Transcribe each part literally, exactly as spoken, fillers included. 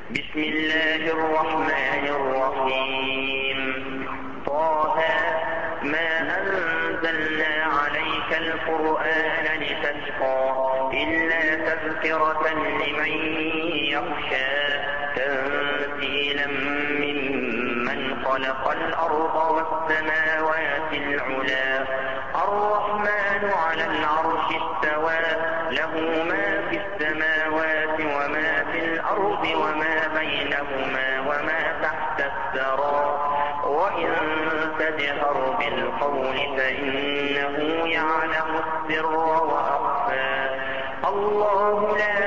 بسم الله الرحمن الرحيم. طه ما أنزلنا عليك القرآن لتشقى إلا تذكرة لمن يخشى تنزيلا ممن خلق الأرض والسماوات العلى الرحمن على العرش استوى له ما في السماوات وما في الأرض وما بينهما وما تحت الثرى وإن تجهر بالقول فإنه يعلم السر وأخفى الله لا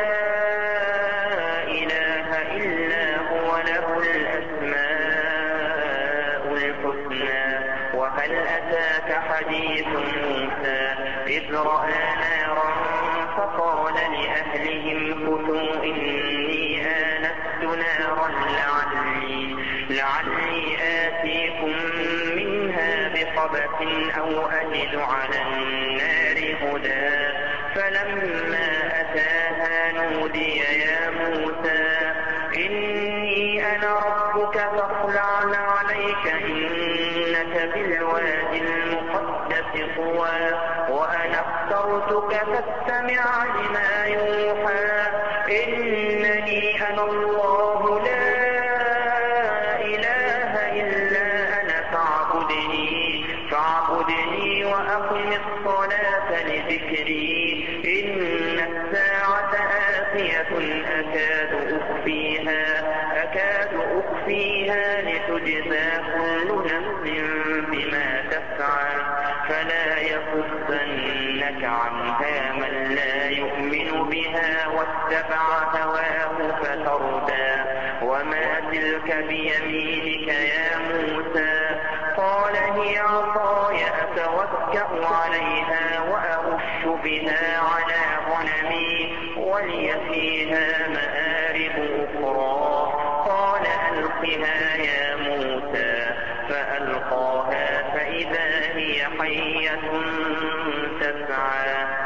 إله إلا هو له الأسماء الحسنى. وهل أتاك حديث موسى إذ رأى نارا فقال لأهلهم كثوا إني آنست نارا لعلي, لعلي آتيكم منها بقبس أو أجد على النار هدى. فلما أتاها نودي يا موسى إني أنا ربك فاخلع عليك إنك بالوادي المقدس طوى وأنا اخترتك فاستمع لما يوحى إنني أنا الله لا إله إلا أنا فاعبدني, فاعبدني وأقم الصلاة لذكري إن الساعة آتية أكاد أخفيها, أكاد أخفيها لتجزى كل نفس بما تسعى فلا يصدنك عنها من لا يؤمن بها واتبع هواه فتردى. وما تلك بيمينك يا موسى قال هي عصاي أتوكأ عليها وأهش بها على غنمي ولي فيها مآرب أخرى قال ألقها يا موسى فألقاها فإذا هي حية تسعى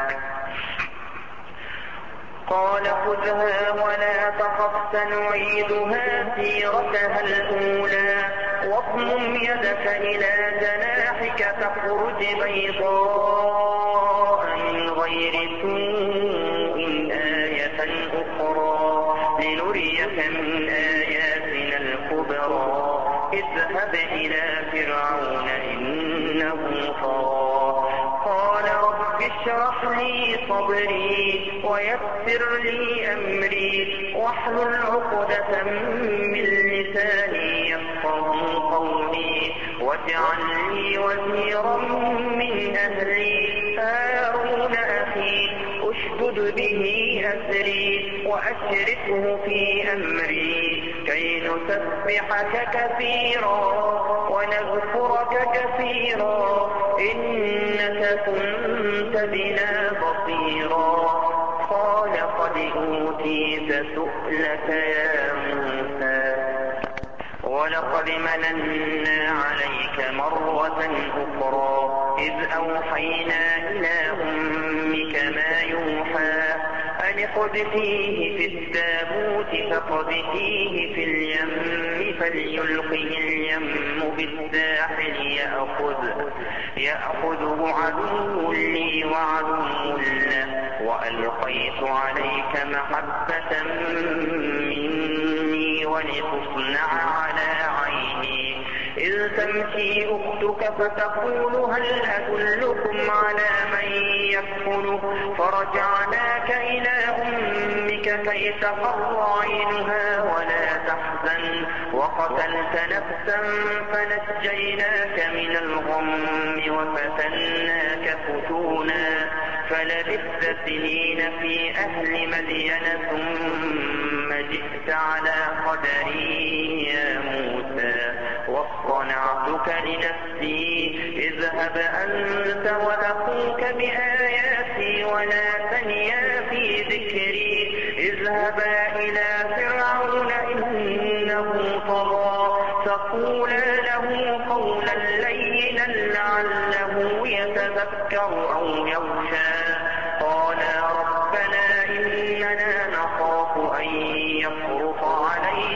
قال خذها ولا تخف سنعيدها سيرتها الأولى واضمم يدك إلى جناحك تخرج بيضاء من غير سوء آية أخرى لنريك من آياتنا الكبرى اذهب إلى فرعون إنه طغى قال رب اشرح لي صدري ويسر لي أمري واحلل عقدة من لساني يفقهوا قولي واجعل لي وزيرا من أهلي هارون أخي اشدد به أسري وأشركه في أمري كي نسبحك كثيرا ونذكرك كثيرا إنك كنت بنا بصيرا قال قد أوتيت سؤلك يا موسى ولقد مننا عليك مرة أخرى إذ أوحينا إلى أمك ما يوحى أن اقذفيه في التابوت فاقذفيه في اليم فليلقه اليم بالساحل يأخذ يأخذه عدو لي وعدو له وألقيت عليك محبة مني ولتصنع على عيني إذ تمشي أختك فتقول هل أدلكم على من يكفله فرجعناك إلى أمك كي تقر عينها ولا تحزن وقتلت نفسا فنجيناك من الغم وفتناك فتونا فلبثت سنين في أهل مدين ثم جئت على قدري يا موسى واصطنعتك لنفسي اذهب أنت وأخوك بآياتي ولا تنيا في ذكري اذهبا إلى فرعون إنه طغى فقولا له قولا لينا لعله يتذكر أو يخشى قالا ربنا إننا نخاف أن يفرط علينا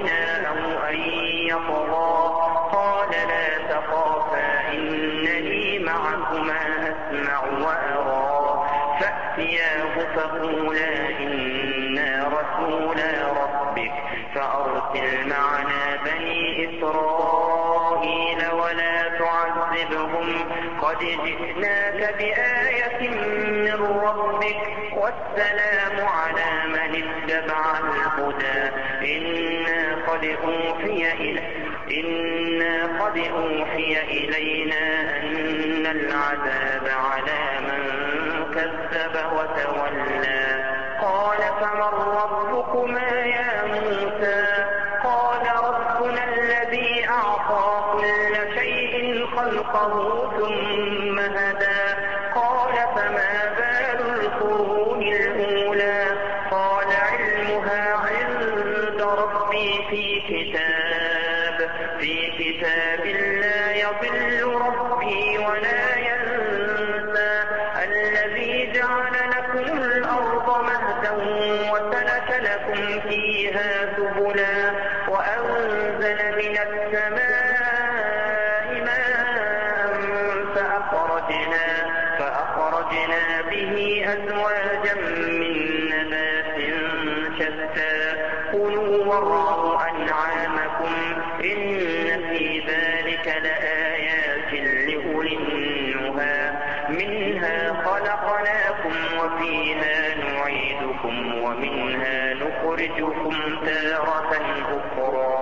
فأتياه فقولا إنا رسولا ربك فأرسل معنا بني إسرائيل ولا تعذبهم قد جئناك بآية من ربك والسلام على من اتبع الهدى إنا قد أوحي إلينا إنا قد أوحي إلينا أن العذاب على من كذب وتولى قال فمن ربكما يا موسى قال ربنا الذي أعطى كل شيء خلقه ثم هدى قال فما بال القرون الأولى قال علمها عند ربي في كتاب في كتاب لا يضل ربي ولا ينسى الذي جعل لكم الأرض مهدا وسلك لكم فيها سبلا وأنزل من السماء ماء فأخرجنا, فأخرجنا به أزواجا من نبات شتى كلوا وارعوا أنعامكم إن في ذلك لآيات لأولي النهى منها خلقناكم وفيها نعيدكم ومنها نخرجكم تارة أخرى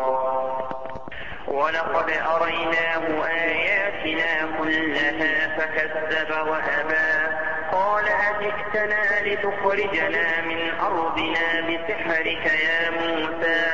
ولقد أريناه آياتنا كلها فكذب وأبى قال أجئتنا لتخرجنا من أرضنا بسحرك يا موسى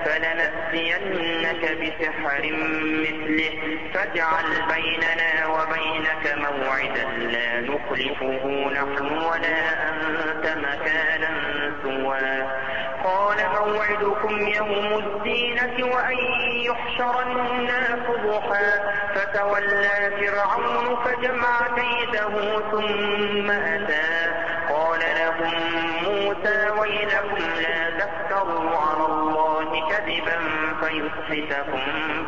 فلنأتينك بسحر مثله فاجعل بيننا وبينك موعدا لا نخلفه نحن ولا أنت مكانا سوى قال موعدكم يوم الزينة وأن يحشر الناس ضحى فتولى فرعون فجمع كيده ثم أتى قال لهم موسى ويلكم لا تفتروا على الله كذبا فيسحتكم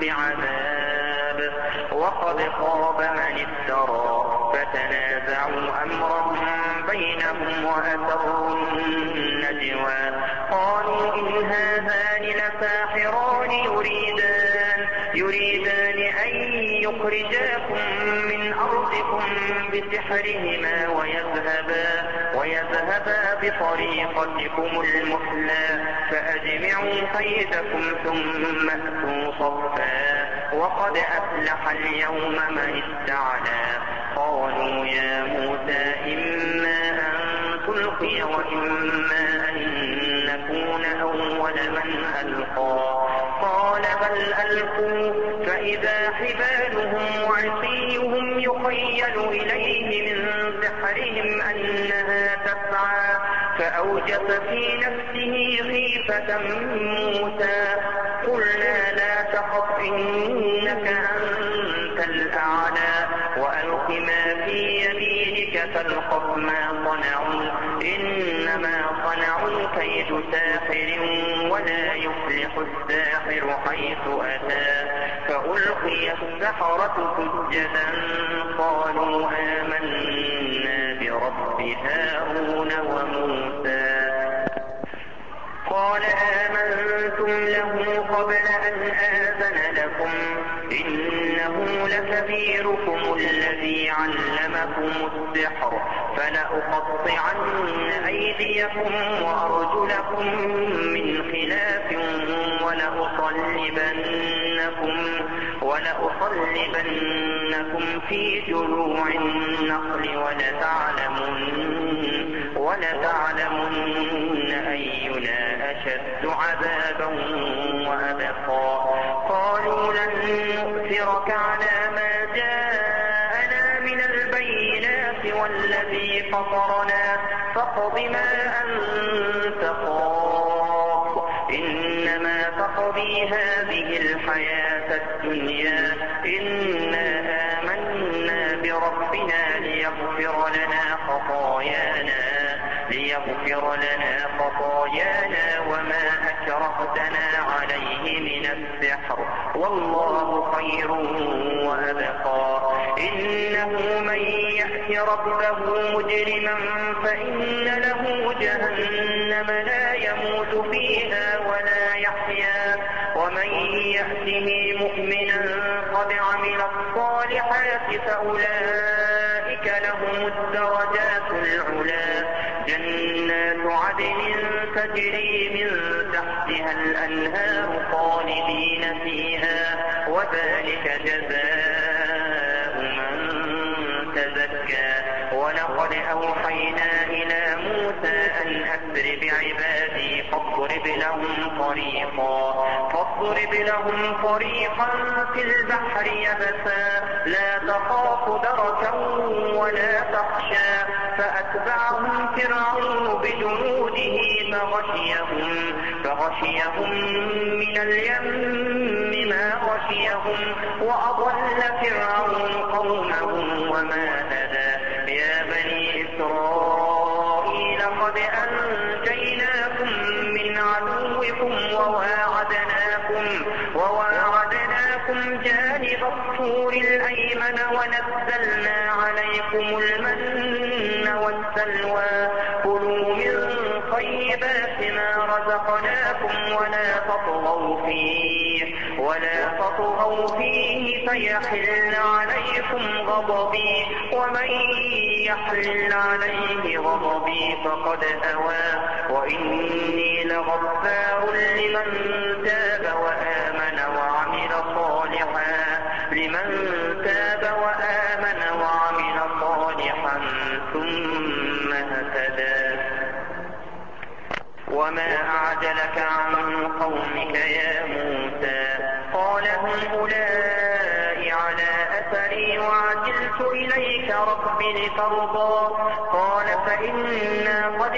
بعذاب وقد خاب من افترى فتنازعوا أمرهم بينهم وأسروا النجوى قالوا إن هذان لساحران يريدان يريدان أن يخرجاكم من أرضكم بسحرهما ويذهبا ويذهبا بطريقتكم المثلى فأجمعوا كيدكم ثم أتوا صفا وقد أفلح اليوم من استعلى قالوا يا موسى إما أن تلقي وإما أن نكون أول من ألقى قال بل ألقوا فإذا حبالهم وعصيهم يخيل إليه من سحرهم أنها تسعى فأوجس في نفسه خيفة موسى قلنا لا تخف إنك أنت الأعلى وألق ما في يمينك تلقف ما صنعوا إنما صنعوا كيد ساحر ولا يفلح الساحر حيث أتى فألقي السحرة سجدا قالوا آمنا برب هارون وموسى قال آمنتم له قبل أن آذن لكم إنه لكبيركم الذي علمكم السحر فلأقطعن أيديكم وأرجلكم من خلاف ولأصلبنكم ولأصلبنكم في جذوع النخل ولتعلمن ولتعلمن أينا أشد عذابا وأبقى قالوا لن نؤثرك على ما جاءنا من البينات والذي فطرنا فاقض ما أنت قاض إنما تقضي هذه الحياة الدنيا إنا آمنا بربنا ليغفر لنا خطايانا ليغفر لنا خطايانا وما أكرهتنا عليه من السحر والله خير وأبقى إنه من يأت ربه مجرما فإن له جهنم لا يموت فيها ولا يحيا ومن يأته مؤمنا قد عمل الصالحات فأولئك لهم الدرجات العلى جنات عدن تجري من تحتها الأنهار خالدين فيها وذلك جزاء من تزكى ولقد أوحينا إلى موسى أن أسر بعبادي فاضرب لهم طريقا فاضرب لهم طريقا في البحر يبسا لا تخاف دركا ولا تخشى فأتبعهم فرعون بجنوده فغشيهم فغشيهم من اليم ما غشيهم وأضل فرعون قومه وما هدى يا بني إسرائيل قد أنجيناكم من عدوكم وواعدناكم وواعدناكم جانب الطور الأيمن ونزلنا عليكم المن والسلوى كلوا من طيبات ما رزقناكم ولا تطغوا فيه ولا تطغوا فيه فيحل عليكم غضبي ومن يحل عليه غضبي فقد هوى وإني لغفار لمن تاب وآمن وعمل صالحا لمن تاب وآمن وعمل صالحا ثم اهتدى وما أعجلك عن قومك يا موسى قال هم أولئك على أثري وعجلت إليك رب لترضى قال فإنا قد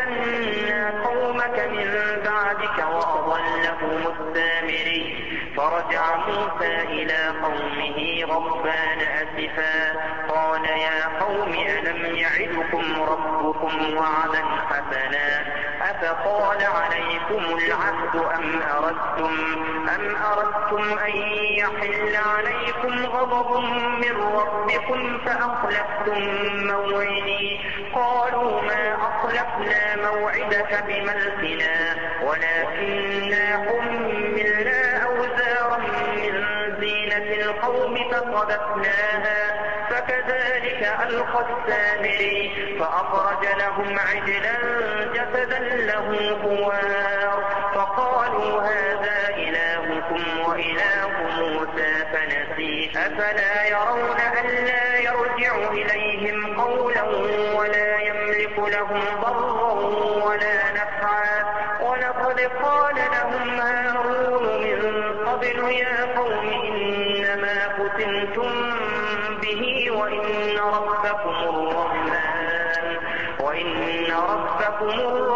فتنا قومك من بعدك وأضلهم السامري فرجع موسى إلى قومه غضبان أسفا قال يا قوم ألم يعدكم ربكم وعدا حسنا أفطال عليكم العهد أم أردتم أم أردتم أن يحل عليكم غضب من ربكم فأخلفتم موعدي قالوا ما أخلفنا موعدك بملكنا ولكننا حملنا أوزارا من زينة القوم فقذفناها فكذلك ألقى السامري فأخرج لهم عجلا جسدا له خوار فقالوا هذا إلهكم وإله موسى فنسي أفلا يرون ألا يرجع إليهم قولا ولا يملك لهم ضرا ولا نفعا ولقد قال لهم هارون من قبل يا قوم إنما فتنتم به وإن ربكم الرحمن وإن ربكم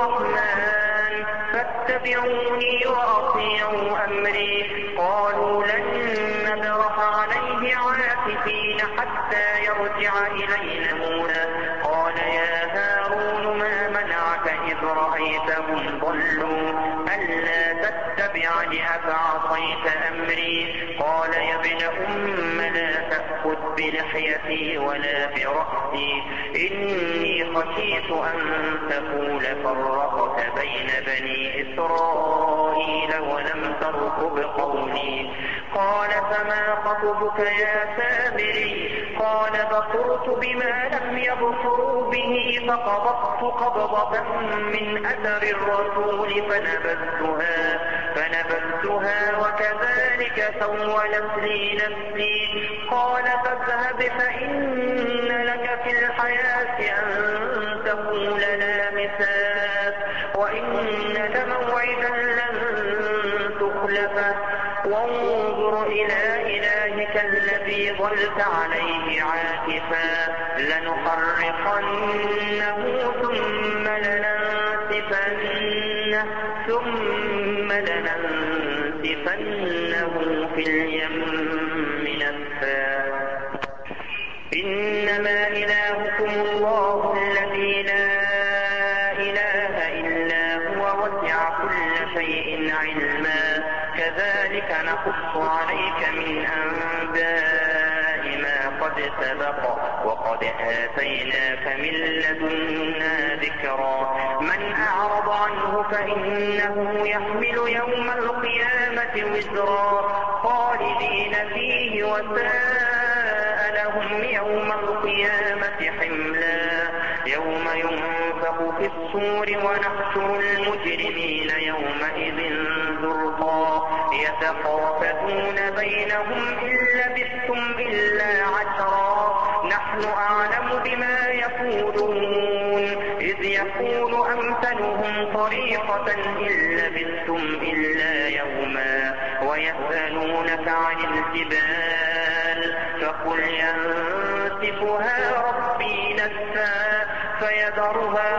الرحمن فاتبعوني وأطيعوا أمري قالوا لن نبرح عليه عاكفين حتى يرجع إلينا موسى قال يا هارون ما منعك إذ رأيتهم ضلوا ألا تتبعني أفعصيت أمري قال يا ابن أم لا تأخذ بلحيتي ولا برأسي إني خشيت أن تقول فرقت بين بني إسرائيل ولم ترقب قولي قال فما خطبك يا سامري قال بصرت بما لم يبصروا به فقبضت قبضة من أثر الرسول فنبذتها فنبذتها وكذلك سولت لي نفسي قال فاذهب فإن لك في الحياة أن تقول لا مساس وإن لموعدا لن تخلفه وانظر إلى إلهك الذي ظلت عليه عاكفا لنحرقنه ثم لننسفنه ثم لننسفنه في اليم نسفا إنما إلهكم الله الذي لا إله إلا هو وسع كل شيء علما كذلك نقص عليك من أنباء ما قد سبق وقد آتيناك من لدنا ذكرا من أعرض عنه فإنه يحمل يوم القيامة وزرا خالدين فيه وساء لهم يوم القيامة حملا يوم ينفخ في الصور ونحشر المجرمين يومئذ زرقا يتخافتون بينهم إن لبثتم إلا عشرا نحن أعلم بما يقولون إذ يقول أمثلهم طريقة إن لبثتم إلا يوما ويسألونك عن الجبال فقل ينسفها ربي نسفا فيذرها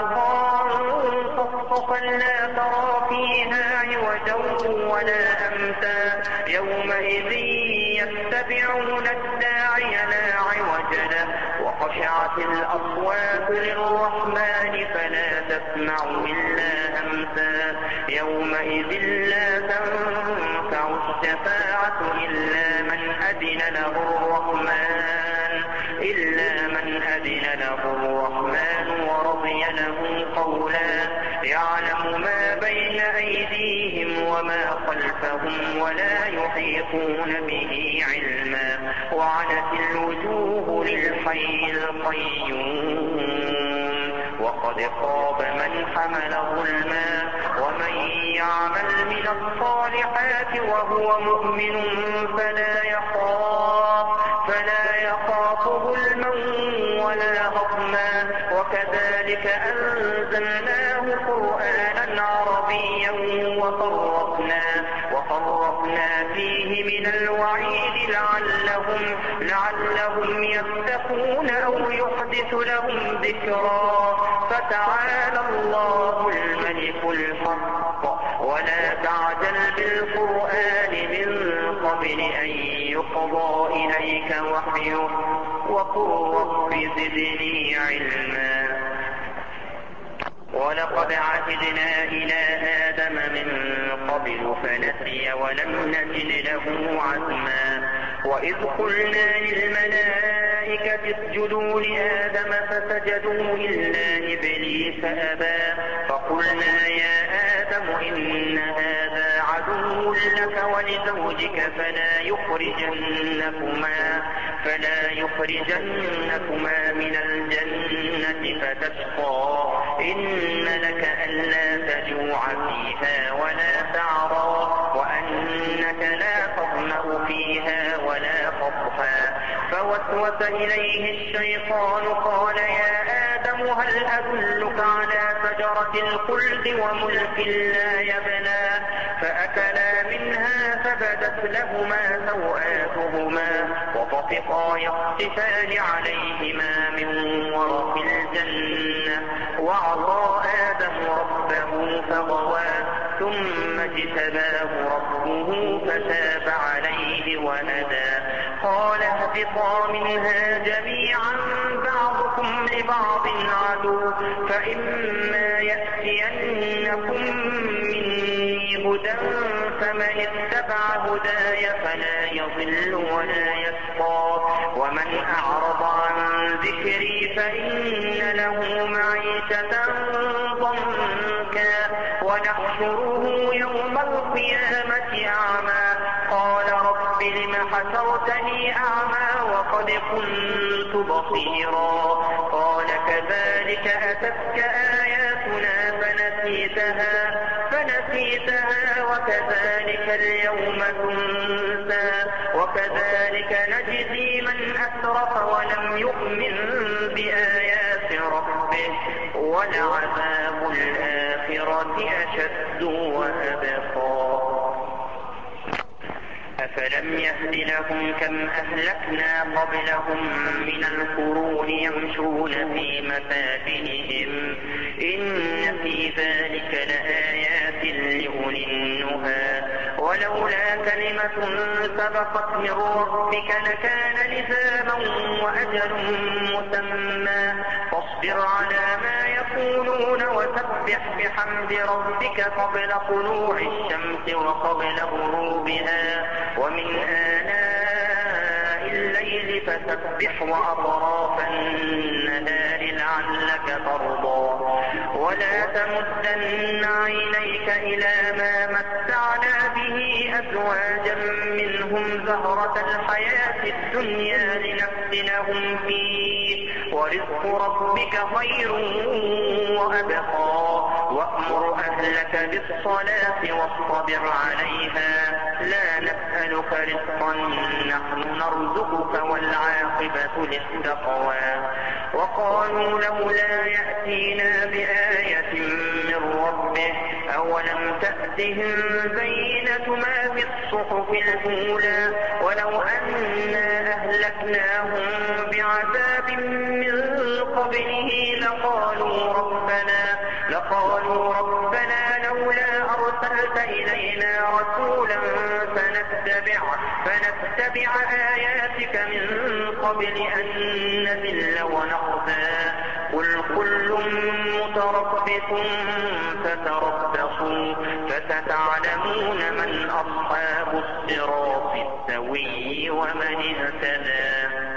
صفصفا لا ترى فيها عوجا ولا أمتا يومئذ يتبعون الداعي لا عوج له وخشعت الأصوات للرحمن فلا تسمع إلا همسا يومئذ لا تنفع الشفاعة إلا من أذن له الرحمن إلا من أذن له الرحمن ورضي له قولا يعلم ما بين أيديهم وما خلفهم ولا يحيطون به علما وعنت الوجوه للحي القيوم وقد خاب من حمل ظلما ومن يعمل من الصالحات وهو مؤمن فلا يخاف فلا يخاف ظلما ولا هضما وكذلك أنزلناه قرآنا عربيا وفرقنا وفرقنا فيه من الوعيد لعلهم لعلهم يتقون أو يحدث لهم ذكرا فتعالى الله الملك الحق ولا تعجل بالقرآن من قبل أن يقضى إليك وحيه وقل رب زدني علما ولقد عهدنا إلى آدم من قبل فنسي ولم نجد له عزما وإذ قلنا للملائكة اسجدوا لآدم فسجدوا إلا إبليس أبى فقلنا يا آدم إن هذا عدو لك ولزوجك فلا يخرجنكما فلا يخرجنكما من الجنة فتشقى إن لك ألا تجوع فيها ولا تعرى وأنك لا تظمأ فيها ولا تضحى فوسوس إليه الشيطان قال يا آدم هل أدلك على شجرة الخلد وملك لا يبلى فأكلا منها فبدت لهما سوآتهما وطفقا يخصفان عليهما من ورق الجنة وعصى آدم ربه فغوى ثم اجتباه ربه فتاب عليه وهدى قال اهبطا منها جميعا بعضكم لبعض عدو فإما يأتينكم مني هدى فمن اتبع هداي فلا يضل ولا يشقى ومن أعرض عن ذكري فإن له معيشة ضنكا ونحشره يوم القيامة أعمى قال رب لم حشرتني أعمى وقد كنت بصيرا قال كذلك أتتك آياتنا فنسيتها فنسيتها وكذلك اليوم تنسى وكذلك نجزي من أسرف ولم يؤمن بآيات ربه ولعذاب الآخرة أشد وأبقى أفلم يهد لهم كم أهلكنا قبلهم من القرون يمشون في مساكنهم إن في ذلك لآيات لأولي النهى ولولا كلمة سبقت من ربك لكان لزاما وأجل مسمى فاصبر على ما يقولون وسبح بحمد ربك قبل طلوع الشمس وقبل غروبها ومن آناء الليل الليل فسبح وأطراف النهار لعلك ترضى ولا تمدن عينيك إلى ما متعنا به أزواجا منهم زهرة الحياة الدنيا لنفتنهم فيه ورزق ربك خير وأبقى وأمر أهلك بالصلاة واصطبر عليها لا نسألك رزقا نحن نرزقك والعاقبة للتقوى وقالوا لولا يأتينا بآية من ربه أولم تأتهم بينة ما في الصحف الأولى ولو أنا أهلكناهم بعذاب من قبله لقالوا ربنا لقالوا ربنا لولا أرسلت إلينا رسولا فنتبع فنتبع آياتك من قبل أن نذل ونخزى قل كل متربص فتربصوا فستعلمون من أصحاب الصراط السوي ومن اهتدى.